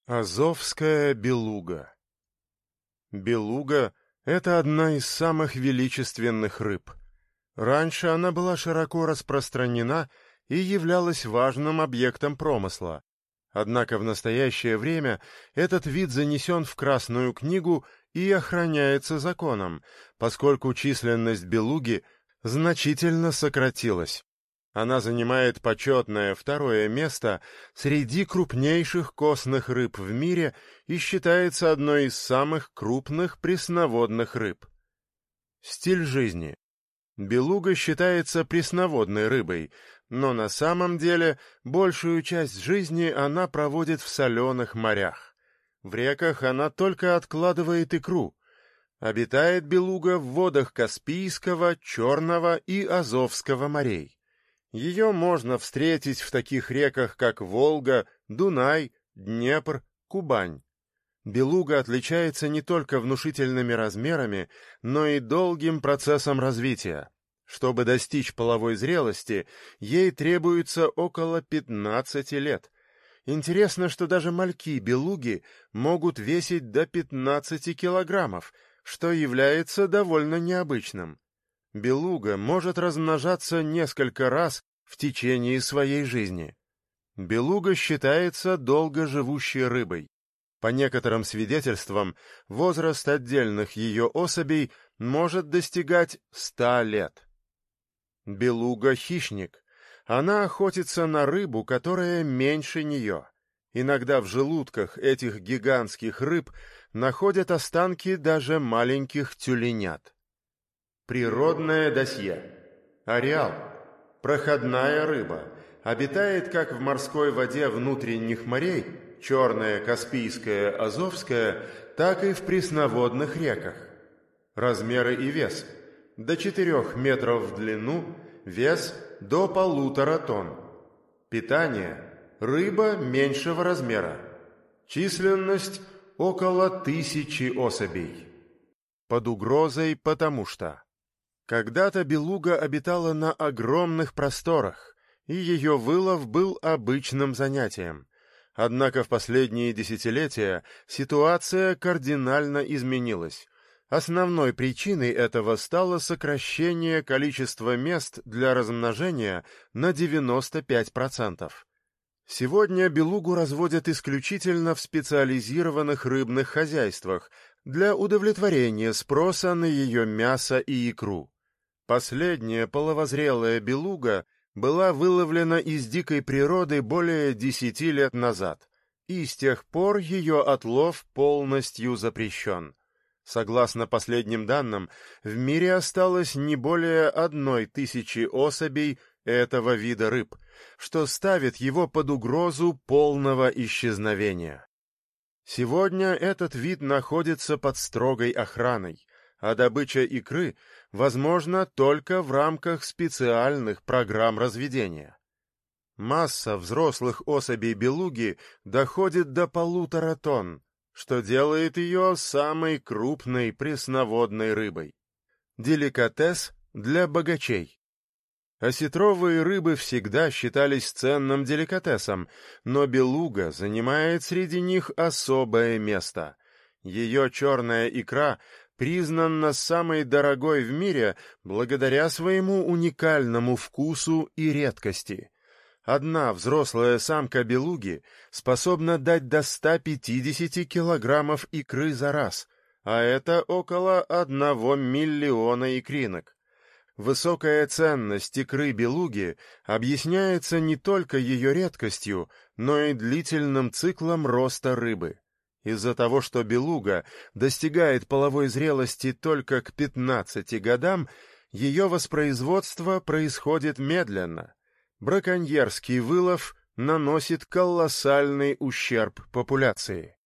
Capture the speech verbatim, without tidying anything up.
Азовская белуга. Белуга — это одна из самых величественных рыб. Раньше она была широко распространена и являлась важным объектом промысла. Однако в настоящее время этот вид занесен в Красную книгу и охраняется законом, поскольку численность белуги значительно сократилась. Она занимает почетное второе место среди крупнейших костных рыб в мире и считается одной из самых крупных пресноводных рыб. Стиль жизни. Белуга считается пресноводной рыбой, но на самом деле большую часть жизни она проводит в соленых морях. В реках она только откладывает икру. Обитает белуга в водах Каспийского, Черного и Азовского морей. Ее можно встретить в таких реках, как Волга, Дунай, Днепр, Кубань. Белуга отличается не только внушительными размерами, но и долгим процессом развития. Чтобы достичь половой зрелости, ей требуется около пятнадцати лет. Интересно, что даже мальки белуги могут весить до пятнадцати килограммов, что является довольно необычным. Белуга может размножаться несколько раз в течение своей жизни. Белуга считается долгоживущей рыбой. По некоторым свидетельствам, возраст отдельных ее особей может достигать ста лет. Белуга — хищник. Она охотится на рыбу, которая меньше нее. Иногда в желудках этих гигантских рыб находят останки даже маленьких тюленят. Природное досье. Ареал. Проходная рыба. Обитает как в морской воде внутренних морей, Черная, Каспийская, Азовская, так и в пресноводных реках. Размеры и вес. До четырёх метров в длину, вес до полутора тонн. Питание. Рыба меньшего размера. Численность около тысячи особей. Под угрозой, потому что когда-то белуга обитала на огромных просторах, и ее вылов был обычным занятием. Однако в последние десятилетия ситуация кардинально изменилась. Основной причиной этого стало сокращение количества мест для размножения на девяносто пять процентов. Сегодня белугу разводят исключительно в специализированных рыбных хозяйствах для удовлетворения спроса на ее мясо и икру. Последняя половозрелая белуга была выловлена из дикой природы более десяти лет назад, и с тех пор ее отлов полностью запрещен. Согласно последним данным, в мире осталось не более одной тысячи особей этого вида рыб, что ставит его под угрозу полного исчезновения. Сегодня этот вид находится под строгой охраной, а добыча икры возможна только в рамках специальных программ разведения. Масса взрослых особей белуги доходит до полутора тонн, что делает ее самой крупной пресноводной рыбой. Деликатес для богачей. Осетровые рыбы всегда считались ценным деликатесом, но белуга занимает среди них особое место. Ее черная икра признана самой дорогой в мире благодаря своему уникальному вкусу и редкости. Одна взрослая самка белуги способна дать до ста пятидесяти килограммов икры за раз, а это около одного миллиона икринок. Высокая ценность икры белуги объясняется не только ее редкостью, но и длительным циклом роста рыбы. Из-за того, что белуга достигает половой зрелости только к пятнадцати годам, ее воспроизводство происходит медленно. Браконьерский вылов наносит колоссальный ущерб популяции.